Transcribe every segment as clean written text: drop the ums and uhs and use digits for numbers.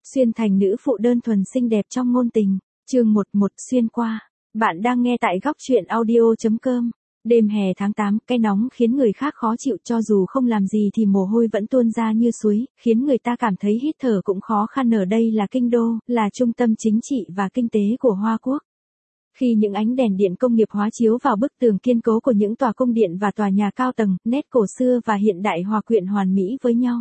Xuyên thành nữ phụ đơn thuần xinh đẹp trong ngôn tình. Chương 11 xuyên qua. Bạn đang nghe tại góc truyện audio.com. Đêm hè tháng 8, cái nóng khiến người khác khó chịu, cho dù không làm gì thì mồ hôi vẫn tuôn ra như suối, khiến người ta cảm thấy hít thở cũng khó khăn. Ở đây là kinh đô, là trung tâm chính trị và kinh tế của Hoa Quốc. Khi những ánh đèn điện công nghiệp hóa chiếu vào bức tường kiên cố của những tòa cung điện và tòa nhà cao tầng, nét cổ xưa và hiện đại hòa quyện hoàn mỹ với nhau.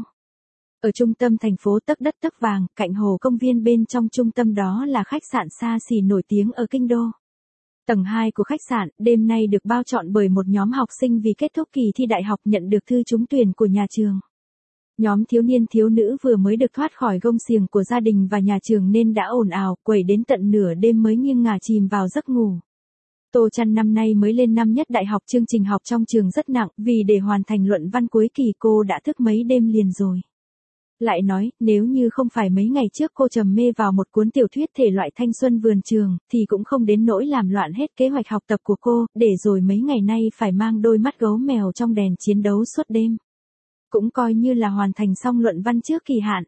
Ở trung tâm thành phố tấc đất tấc vàng, cạnh hồ công viên bên trong trung tâm đó là khách sạn xa xỉ nổi tiếng ở kinh đô. Tầng 2 của khách sạn, đêm nay được bao trọn bởi một nhóm học sinh vì kết thúc kỳ thi đại học nhận được thư trúng tuyển của nhà trường. Nhóm thiếu niên thiếu nữ vừa mới được thoát khỏi gông xiềng của gia đình và nhà trường nên đã ồn ào, quẩy đến tận nửa đêm mới nghiêng ngả chìm vào giấc ngủ. Tô Trăn năm nay mới lên năm nhất đại học, chương trình học trong trường rất nặng, vì để hoàn thành luận văn cuối kỳ cô đã thức mấy đêm liền rồi. Lại nói, nếu như không phải mấy ngày trước cô trầm mê vào một cuốn tiểu thuyết thể loại thanh xuân vườn trường, thì cũng không đến nỗi làm loạn hết kế hoạch học tập của cô, để rồi mấy ngày nay phải mang đôi mắt gấu mèo trong đèn chiến đấu suốt đêm. Cũng coi như là hoàn thành xong luận văn trước kỳ hạn.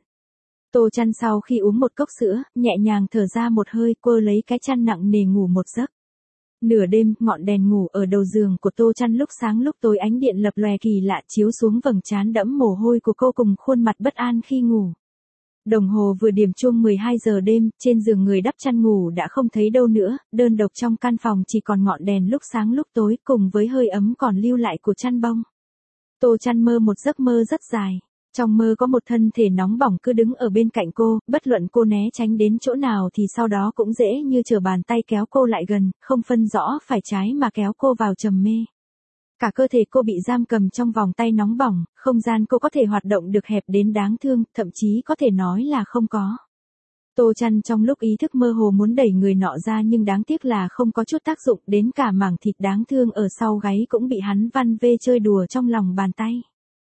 Tô Trăn sau khi uống một cốc sữa, nhẹ nhàng thở ra một hơi, cô lấy cái chăn nặng nề ngủ một giấc. Nửa đêm, ngọn đèn ngủ ở đầu giường của Tô Trăn lúc sáng lúc tối ánh điện lập lòe kỳ lạ chiếu xuống vầng trán đẫm mồ hôi của cô cùng khuôn mặt bất an khi ngủ. Đồng hồ vừa điểm chuông 12 giờ đêm, trên giường người đắp chăn ngủ đã không thấy đâu nữa, đơn độc trong căn phòng chỉ còn ngọn đèn lúc sáng lúc tối cùng với hơi ấm còn lưu lại của chăn bông. Tô Trăn mơ một giấc mơ rất dài. Trong mơ có một thân thể nóng bỏng cứ đứng ở bên cạnh cô, bất luận cô né tránh đến chỗ nào thì sau đó cũng dễ như trở bàn tay kéo cô lại gần, không phân rõ phải trái mà kéo cô vào trầm mê. Cả cơ thể cô bị giam cầm trong vòng tay nóng bỏng, không gian cô có thể hoạt động được hẹp đến đáng thương, thậm chí có thể nói là không có. Tô Trăn trong lúc ý thức mơ hồ muốn đẩy người nọ ra nhưng đáng tiếc là không có chút tác dụng, đến cả mảng thịt đáng thương ở sau gáy cũng bị hắn van vê chơi đùa trong lòng bàn tay.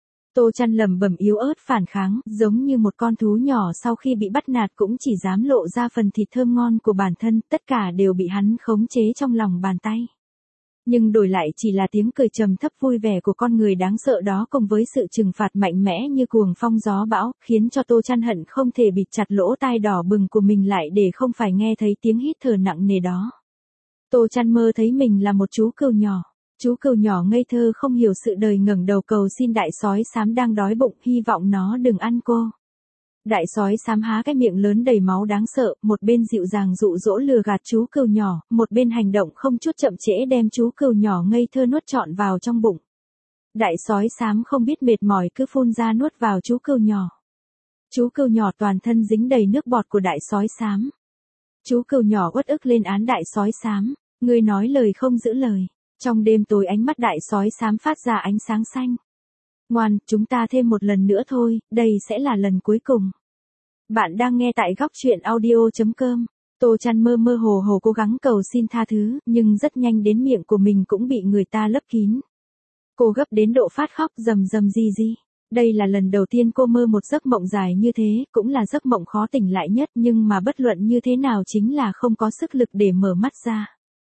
Tô Trăn lẩm bẩm yếu ớt phản kháng, giống như một con thú nhỏ sau khi bị bắt nạt cũng chỉ dám lộ ra phần thịt thơm ngon của bản thân, tất cả đều bị hắn khống chế trong lòng bàn tay. Nhưng đổi lại chỉ là tiếng cười trầm thấp vui vẻ của con người đáng sợ đó cùng với sự trừng phạt mạnh mẽ như cuồng phong gió bão, khiến cho Tô Trăn hận không thể bịt chặt lỗ tai đỏ bừng của mình lại để không phải nghe thấy tiếng hít thở nặng nề đó. Tô Trăn mơ thấy mình là một chú cừu nhỏ. Chú cừu nhỏ ngây thơ không hiểu sự đời ngẩng đầu cầu xin đại sói xám đang đói bụng, hy vọng nó đừng ăn cô. Đại sói xám há cái miệng lớn đầy máu đáng sợ, một bên dịu dàng dụ dỗ lừa gạt chú cừu nhỏ, một bên hành động không chút chậm trễ đem chú cừu nhỏ ngây thơ nuốt trọn vào trong bụng. Đại sói xám không biết mệt mỏi cứ phun ra nuốt vào chú cừu nhỏ. Chú cừu nhỏ toàn thân dính đầy nước bọt của đại sói xám. Chú cừu nhỏ uất ức lên án đại sói xám, ngươi nói lời không giữ lời. Trong đêm tối ánh mắt đại sói xám phát ra ánh sáng xanh. Ngoan, chúng ta thêm một lần nữa thôi, đây sẽ là lần cuối cùng. Bạn đang nghe tại góc truyện audio.com. Tô Trăn mơ mơ hồ hồ cố gắng cầu xin tha thứ, nhưng rất nhanh đến miệng của mình cũng bị người ta lấp kín. Cô gấp đến độ phát khóc rầm rầm ri ri. Đây là lần đầu tiên cô mơ một giấc mộng dài như thế, cũng là giấc mộng khó tỉnh lại nhất, nhưng mà bất luận như thế nào chính là không có sức lực để mở mắt ra.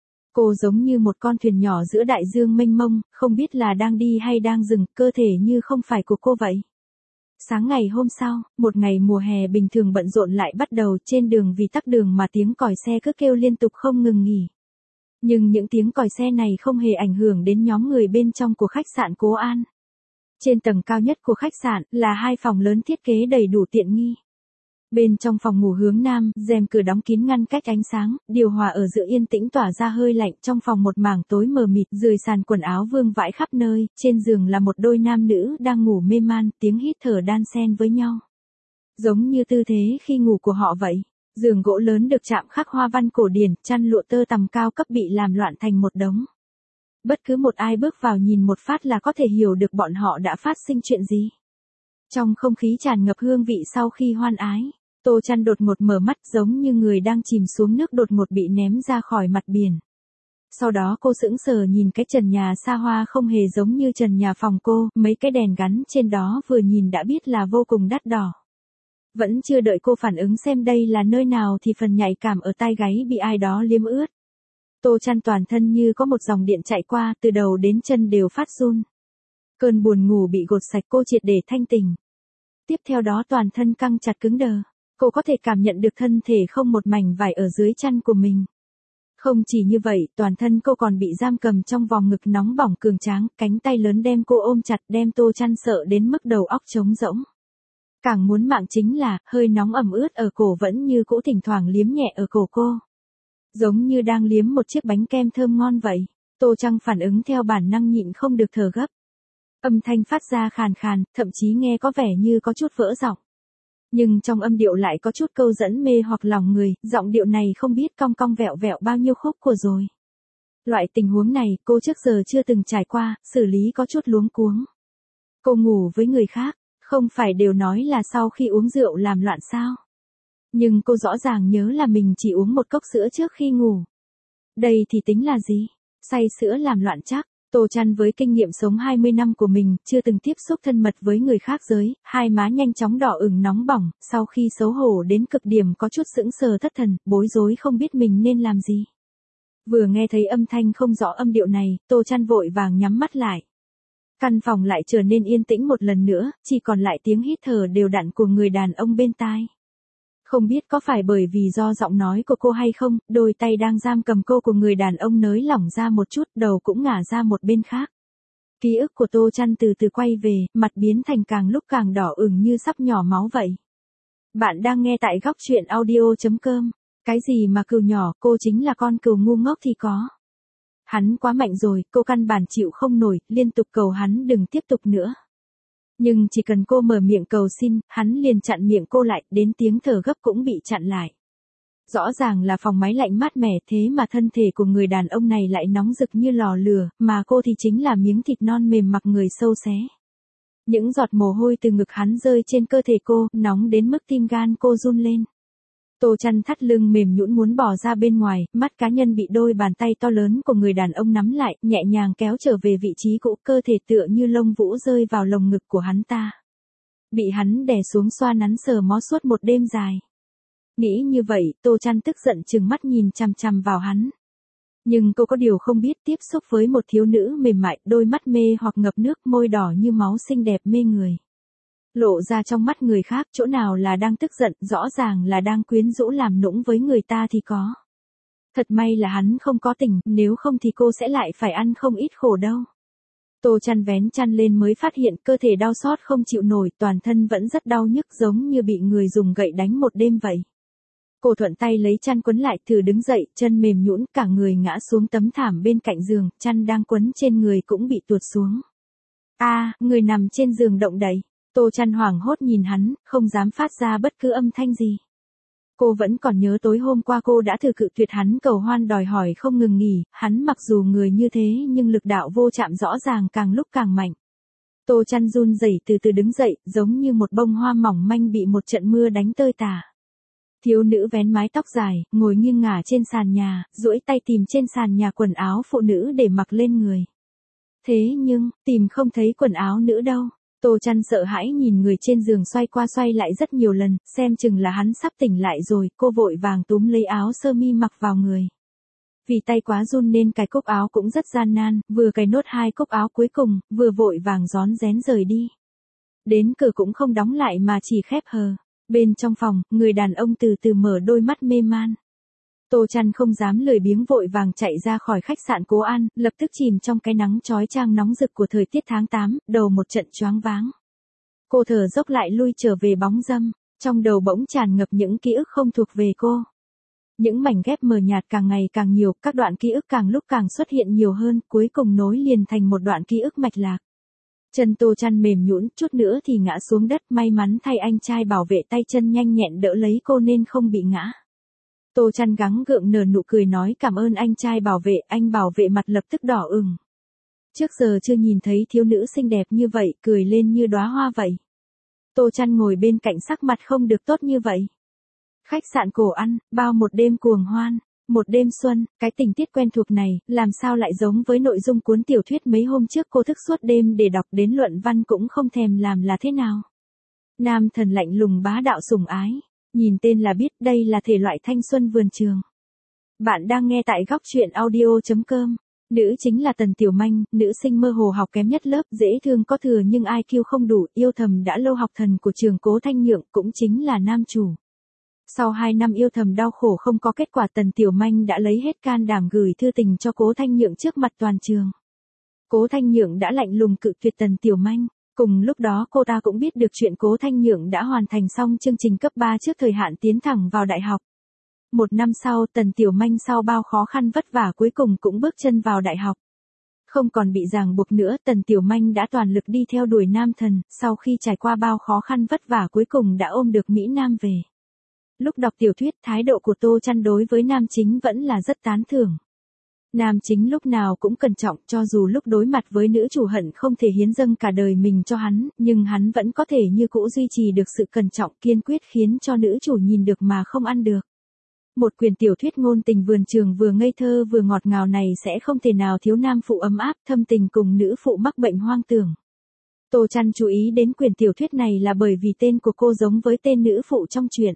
Cô giống như một con thuyền nhỏ giữa đại dương mênh mông, không biết là đang đi hay đang dừng, cơ thể như không phải của cô vậy. Sáng ngày hôm sau, một ngày mùa hè bình thường bận rộn lại bắt đầu, trên đường vì tắc đường mà tiếng còi xe cứ kêu liên tục không ngừng nghỉ. Nhưng những tiếng còi xe này không hề ảnh hưởng đến nhóm người bên trong của khách sạn Cố An. Trên tầng cao nhất của khách sạn là 2 phòng lớn thiết kế đầy đủ tiện nghi. Bên trong phòng ngủ hướng nam, rèm cửa đóng kín ngăn cách ánh sáng, điều hòa ở giữa yên tĩnh tỏa ra hơi lạnh, trong phòng một mảng tối mờ mịt, dưới sàn quần áo vương vãi khắp nơi, trên giường là một đôi nam nữ đang ngủ mê man, tiếng hít thở đan xen với nhau. Giống như tư thế khi ngủ của họ vậy. Giường gỗ lớn được chạm khắc hoa văn cổ điển, chăn lụa tơ tằm cao cấp bị làm loạn thành một đống. Bất cứ một ai bước vào nhìn một phát là có thể hiểu được bọn họ đã phát sinh chuyện gì. Trong không khí tràn ngập hương vị sau khi hoan ái, Tô Trăn đột ngột mở mắt giống như người đang chìm xuống nước đột ngột bị ném ra khỏi mặt biển. Sau đó cô sững sờ nhìn cái trần nhà xa hoa không hề giống như trần nhà phòng cô, mấy cái đèn gắn trên đó vừa nhìn đã biết là vô cùng đắt đỏ. Vẫn chưa đợi cô phản ứng xem đây là nơi nào thì phần nhạy cảm ở tai gáy bị ai đó liếm ướt. Tô Trăn toàn thân như có một dòng điện chạy qua, từ đầu đến chân đều phát run. Cơn buồn ngủ bị gột sạch, cô triệt để thanh tỉnh. Tiếp theo đó toàn thân căng chặt cứng đờ. Cô có thể cảm nhận được thân thể không một mảnh vải ở dưới chăn của mình. Không chỉ như vậy, toàn thân cô còn bị giam cầm trong vòng ngực nóng bỏng cường tráng, cánh tay lớn đem cô ôm chặt, đem Tô Chăn sợ đến mức đầu óc trống rỗng. Càng muốn mạng chính là, hơi nóng ẩm ướt ở cổ vẫn như cũ thỉnh thoảng liếm nhẹ ở cổ cô. Giống như đang liếm một chiếc bánh kem thơm ngon vậy. Tô Trăng phản ứng theo bản năng nhịn không được thở gấp. Âm thanh phát ra khàn khàn, thậm chí nghe có vẻ như có chút vỡ giọng. Nhưng trong âm điệu lại có chút câu dẫn mê hoặc lòng người, giọng điệu này không biết cong cong vẹo vẹo bao nhiêu khúc của rồi. Loại tình huống này cô trước giờ chưa từng trải qua, xử lý có chút luống cuống. Cô ngủ với người khác, không phải đều nói là sau khi uống rượu làm loạn sao? Nhưng cô rõ ràng nhớ là mình chỉ uống một cốc sữa trước khi ngủ. Đây thì tính là gì? Say sữa làm loạn chắc. Tô Chăn với kinh nghiệm sống 20 năm của mình, chưa từng tiếp xúc thân mật với người khác giới, hai má nhanh chóng đỏ ửng nóng bỏng, sau khi xấu hổ đến cực điểm có chút sững sờ thất thần, bối rối không biết mình nên làm gì. Vừa nghe thấy âm thanh không rõ âm điệu này, Tô Chăn vội vàng nhắm mắt lại. Căn phòng lại trở nên yên tĩnh một lần nữa, chỉ còn lại tiếng hít thở đều đặn của người đàn ông bên tai. Không biết có phải bởi vì do giọng nói của cô hay không, đôi tay đang giam cầm cô của người đàn ông nới lỏng ra một chút, đầu cũng ngả ra một bên khác. Ký ức của Tô Chăn từ từ quay về, mặt biến thành càng lúc càng đỏ ửng như sắp nhỏ máu vậy. Bạn đang nghe tại góc truyện audio.com. Cái gì mà cừu nhỏ, cô chính là con cừu ngu ngốc thì có. Hắn quá mạnh rồi, cô căn bản chịu không nổi, liên tục cầu hắn đừng tiếp tục nữa. Nhưng chỉ cần cô mở miệng cầu xin, hắn liền chặn miệng cô lại, đến tiếng thở gấp cũng bị chặn lại. Rõ ràng là phòng máy lạnh mát mẻ thế mà thân thể của người đàn ông này lại nóng rực như lò lửa, mà cô thì chính là miếng thịt non mềm mặc người sâu xé. Những giọt mồ hôi từ ngực hắn rơi trên cơ thể cô, nóng đến mức tim gan cô run lên. Tô Chăn thắt lưng mềm nhũn muốn bỏ ra bên ngoài, mắt cá nhân bị đôi bàn tay to lớn của người đàn ông nắm lại, nhẹ nhàng kéo trở về vị trí cũ, cơ thể tựa như lông vũ rơi vào lồng ngực của hắn ta. Bị hắn đè xuống xoa nắn sờ mó suốt một đêm dài. Nghĩ như vậy, Tô Chăn tức giận trừng mắt nhìn chằm chằm vào hắn. Nhưng cô có điều không biết tiếp xúc với một thiếu nữ mềm mại, đôi mắt mê hoặc ngập nước, môi đỏ như máu xinh đẹp mê người. Lộ ra trong mắt người khác, chỗ nào là đang tức giận, rõ ràng là đang quyến rũ làm nũng với người ta thì có. Thật may là hắn không có tình, nếu không thì cô sẽ lại phải ăn không ít khổ đâu. Tô Chăn vén chăn lên mới phát hiện cơ thể đau xót không chịu nổi, toàn thân vẫn rất đau nhức giống như bị người dùng gậy đánh một đêm vậy. Cô thuận tay lấy chăn quấn lại, thử đứng dậy, chân mềm nhũn, cả người ngã xuống tấm thảm bên cạnh giường, chăn đang quấn trên người cũng bị tuột xuống. Người nằm trên giường động đậy. Tô Chăn hoảng hốt nhìn hắn, không dám phát ra bất cứ âm thanh gì. Cô vẫn còn nhớ tối hôm qua cô đã thử cự tuyệt hắn cầu hoan đòi hỏi không ngừng nghỉ, hắn mặc dù người như thế nhưng lực đạo vô chạm rõ ràng càng lúc càng mạnh. Tô Chăn run rẩy từ từ đứng dậy, giống như một bông hoa mỏng manh bị một trận mưa đánh tơi tả. Thiếu nữ vén mái tóc dài, ngồi nghiêng ngả trên sàn nhà, duỗi tay tìm trên sàn nhà quần áo phụ nữ để mặc lên người. Thế nhưng, tìm không thấy quần áo nữ đâu. Tô Chăn sợ hãi nhìn người trên giường xoay qua xoay lại rất nhiều lần, xem chừng là hắn sắp tỉnh lại rồi, cô vội vàng túm lấy áo sơ mi mặc vào người. Vì tay quá run nên cài cúc áo cũng rất gian nan, vừa cài nốt hai cúc áo cuối cùng, vừa vội vàng rón rén rời đi. Đến cửa cũng không đóng lại mà chỉ khép hờ. Bên trong phòng, người đàn ông từ từ mở đôi mắt mê man. Tô Chăn không dám lười biếng vội vàng chạy ra khỏi khách sạn Cố An, lập tức chìm trong cái nắng chói chang nóng rực của thời tiết tháng 8, đầu một trận choáng váng. Cô thở dốc lại lui trở về bóng râm, trong đầu bỗng tràn ngập những ký ức không thuộc về cô. Những mảnh ghép mờ nhạt càng ngày càng nhiều, các đoạn ký ức càng lúc càng xuất hiện nhiều hơn, cuối cùng nối liền thành một đoạn ký ức mạch lạc. Chân Tô Chăn mềm nhũn, chút nữa thì ngã xuống đất, may mắn thay anh trai bảo vệ tay chân nhanh nhẹn đỡ lấy cô nên không bị ngã. Tô Chăn gắng gượng nở nụ cười nói cảm ơn anh trai bảo vệ, anh bảo vệ mặt lập tức đỏ ửng. Trước giờ chưa nhìn thấy thiếu nữ xinh đẹp như vậy, cười lên như đóa hoa vậy. Tô Chăn ngồi bên cạnh sắc mặt không được tốt như vậy. Khách sạn Cổ Ăn, bao một đêm cuồng hoan, một đêm xuân, cái tình tiết quen thuộc này, làm sao lại giống với nội dung cuốn tiểu thuyết mấy hôm trước cô thức suốt đêm để đọc đến luận văn cũng không thèm làm là thế nào. Nam thần lạnh lùng bá đạo sủng ái. Nhìn tên là biết đây là thể loại thanh xuân vườn trường. Bạn đang nghe tại góc truyện audio.com. Nữ chính là Tần Tiểu Manh, nữ sinh mơ hồ học kém nhất lớp, dễ thương có thừa nhưng IQ không đủ, yêu thầm đã lâu học thần của trường Cố Thanh Nhượng, cũng chính là nam chủ. Sau 2 năm yêu thầm đau khổ không có kết quả, Tần Tiểu Manh đã lấy hết can đảm gửi thư tình cho Cố Thanh Nhượng trước mặt toàn trường. Cố Thanh Nhượng đã lạnh lùng cự tuyệt Tần Tiểu Manh. Cùng lúc đó cô ta cũng biết được chuyện Cố Thanh Nhượng đã hoàn thành xong chương trình cấp 3 trước thời hạn tiến thẳng vào đại học. 1 năm sau, Tần Tiểu Manh sau bao khó khăn vất vả cuối cùng cũng bước chân vào đại học. Không còn bị ràng buộc nữa, Tần Tiểu Manh đã toàn lực đi theo đuổi nam thần, sau khi trải qua bao khó khăn vất vả cuối cùng đã ôm được Mỹ Nam về. Lúc đọc tiểu thuyết, thái độ của Tô Chăn đối với nam chính vẫn là rất tán thưởng. Nam chính lúc nào cũng cẩn trọng, cho dù lúc đối mặt với nữ chủ hận không thể hiến dâng cả đời mình cho hắn, nhưng hắn vẫn có thể như cũ duy trì được sự cẩn trọng kiên quyết khiến cho nữ chủ nhìn được mà không ăn được. Một quyển tiểu thuyết ngôn tình vườn trường vừa ngây thơ vừa ngọt ngào này sẽ không thể nào thiếu nam phụ ấm áp thâm tình cùng nữ phụ mắc bệnh hoang tưởng. Tô Chăn chú ý đến quyển tiểu thuyết này là bởi vì tên của cô giống với tên nữ phụ trong truyện.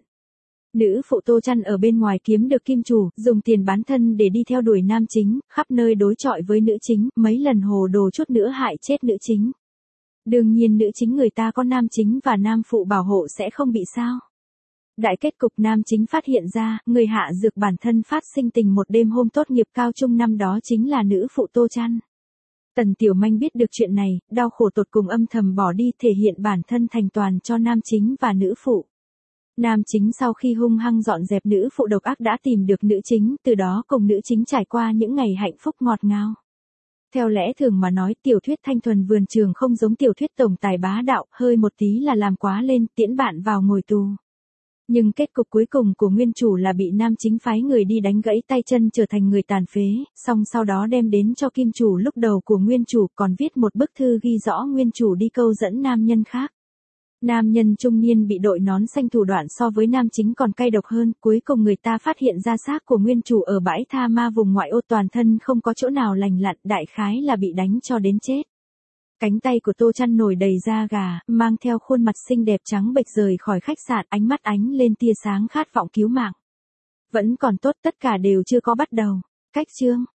Nữ phụ Tô Chăn ở bên ngoài kiếm được kim chủ, dùng tiền bán thân để đi theo đuổi nam chính, khắp nơi đối chọi với nữ chính, mấy lần hồ đồ chút nữa hại chết nữ chính. Đương nhiên nữ chính người ta có nam chính và nam phụ bảo hộ sẽ không bị sao. Đại kết cục nam chính phát hiện ra, người hạ dược bản thân phát sinh tình một đêm hôm tốt nghiệp cao trung năm đó chính là nữ phụ Tô Chăn. Tần Tiểu Manh biết được chuyện này, đau khổ tột cùng âm thầm bỏ đi thể hiện bản thân thành toàn cho nam chính và nữ phụ. Nam chính sau khi hung hăng dọn dẹp nữ phụ độc ác đã tìm được nữ chính, từ đó cùng nữ chính trải qua những ngày hạnh phúc ngọt ngào. Theo lẽ thường mà nói, tiểu thuyết thanh thuần vườn trường không giống tiểu thuyết tổng tài bá đạo, hơi một tí là làm quá lên, tiễn bạn vào ngồi tù. Nhưng kết cục cuối cùng của nguyên chủ là bị nam chính phái người đi đánh gãy tay chân trở thành người tàn phế, xong sau đó đem đến cho kim chủ lúc đầu của nguyên chủ, còn viết một bức thư ghi rõ nguyên chủ đi câu dẫn nam nhân khác. Nam nhân trung niên bị đội nón xanh thủ đoạn so với nam chính còn cay độc hơn, cuối cùng người ta phát hiện ra xác của nguyên chủ ở bãi tha ma vùng ngoại ô, toàn thân không có chỗ nào lành lặn, đại khái là bị đánh cho đến chết. Cánh tay của Tô Chăn nổi đầy da gà, mang theo khuôn mặt xinh đẹp trắng bệch rời khỏi khách sạn, ánh mắt ánh lên tia sáng khát vọng cứu mạng. Vẫn còn tốt, tất cả đều chưa có bắt đầu. Cách chương